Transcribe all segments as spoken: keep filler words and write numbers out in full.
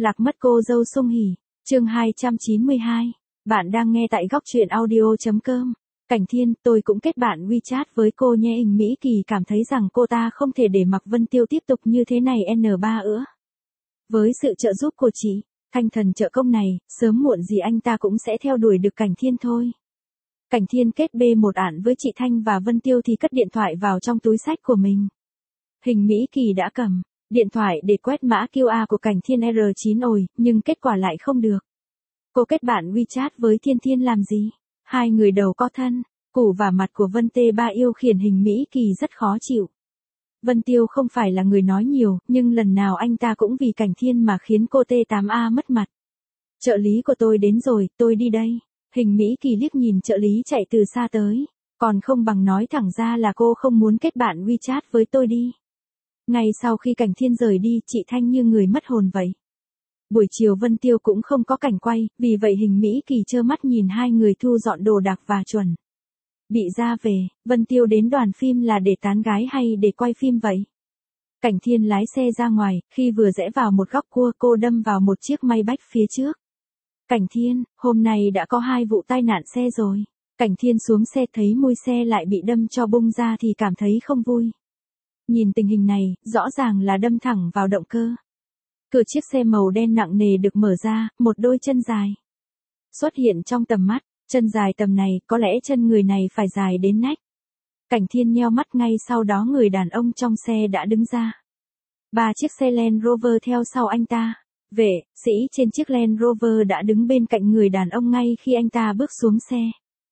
Lạc mất cô dâu Sung Hỉ, chương hai trăm chín mươi hai. Bạn đang nghe tại góc truyện audio.com. Cảnh Thiên, tôi cũng kết bạn WeChat với cô nhé. Hình Mỹ Kỳ cảm thấy rằng cô ta không thể để mặc Vân Tiêu tiếp tục như thế này en ba nữa. Với sự trợ giúp của chị, thanh thần trợ công này, sớm muộn gì anh ta cũng sẽ theo đuổi được Cảnh Thiên thôi. Cảnh Thiên kết bê một ạn với chị Thanh và Vân Tiêu thì cất điện thoại vào trong túi xách của mình. Hình Mỹ Kỳ đã cầm điện thoại để quét mã quy rờ của Cảnh Thiên R chín ồi, nhưng kết quả lại không được. Cô kết bạn WeChat với Thiên Thiên làm gì? Hai người đầu có thân, củ và mặt của Vân Tê Ba yêu khiến Hình Mỹ Kỳ rất khó chịu. Vân Tiêu không phải là người nói nhiều, nhưng lần nào anh ta cũng vì Cảnh Thiên mà khiến cô T tám A mất mặt. Trợ lý của tôi đến rồi, tôi đi đây. Hình Mỹ Kỳ liếc nhìn trợ lý chạy từ xa tới, còn không bằng nói thẳng ra là cô không muốn kết bạn WeChat với tôi đi. Ngay sau khi Cảnh Thiên rời đi, chị Thanh như người mất hồn vậy. Buổi chiều Vân Tiêu cũng không có cảnh quay, vì vậy Hình Mỹ Kỳ trơ mắt nhìn hai người thu dọn đồ đạc và chuẩn bị ra về. Vân Tiêu đến đoàn phim là để tán gái hay để quay phim vậy? Cảnh Thiên lái xe ra ngoài, khi vừa rẽ vào một góc cua cô đâm vào một chiếc Maybach phía trước. Cảnh Thiên, hôm nay đã có hai vụ tai nạn xe rồi. Cảnh Thiên xuống xe thấy mui xe lại bị đâm cho bung ra thì cảm thấy không vui. Nhìn tình hình này, rõ ràng là đâm thẳng vào động cơ. Cửa chiếc xe màu đen nặng nề được mở ra, một đôi chân dài xuất hiện trong tầm mắt. Chân dài tầm này, có lẽ chân người này phải dài đến nách. Cảnh Thiên nheo mắt, ngay sau đó người đàn ông trong xe đã đứng ra. Ba chiếc xe Land Rover theo sau anh ta. Vệ sĩ trên chiếc Land Rover đã đứng bên cạnh người đàn ông ngay khi anh ta bước xuống xe.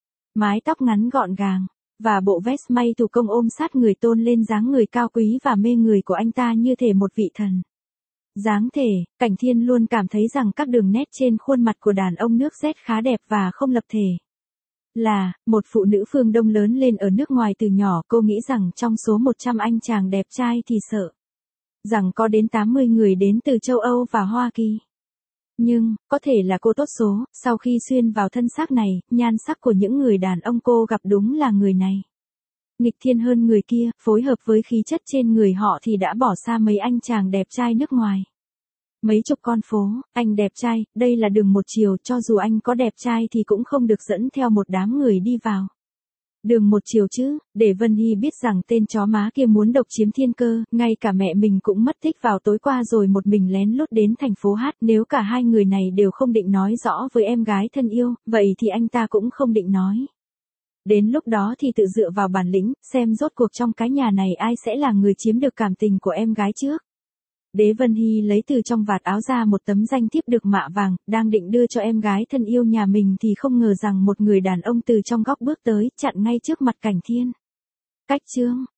Mái tóc ngắn gọn gàng và bộ vest may thủ công ôm sát người tôn lên dáng người cao quý và mê người của anh ta như thể một vị thần. Dáng thể, Cảnh Thiên luôn cảm thấy rằng các đường nét trên khuôn mặt của đàn ông nước Z khá đẹp và không lập thể. Là một phụ nữ phương Đông lớn lên ở nước ngoài từ nhỏ, cô nghĩ rằng trong số một trăm anh chàng đẹp trai thì sợ rằng có đến tám mươi người đến từ châu Âu và Hoa Kỳ. Nhưng, có thể là cô tốt số, sau khi xuyên vào thân xác này, nhan sắc của những người đàn ông cô gặp đúng là người này. Nghịch thiên hơn người kia, phối hợp với khí chất trên người họ thì đã bỏ xa mấy anh chàng đẹp trai nước ngoài. Mấy chục con phố, anh đẹp trai, đây là đường một chiều, cho dù anh có đẹp trai thì cũng không được dẫn theo một đám người đi vào đường một chiều chứ. Để Vân Hy biết rằng tên chó má kia muốn độc chiếm thiên cơ, ngay cả mẹ mình cũng mất tích vào tối qua rồi một mình lén lút đến thành phố Hát. Nếu cả hai người này đều không định nói rõ với em gái thân yêu, vậy thì anh ta cũng không định nói. Đến lúc đó thì tự dựa vào bản lĩnh, xem rốt cuộc trong cái nhà này ai sẽ là người chiếm được cảm tình của em gái trước. Đế Vân Hy lấy từ trong vạt áo ra một tấm danh thiếp được mạ vàng, đang định đưa cho em gái thân yêu nhà mình thì không ngờ rằng một người đàn ông từ trong góc bước tới, chặn ngay trước mặt Cảnh Thiên. Cách chương,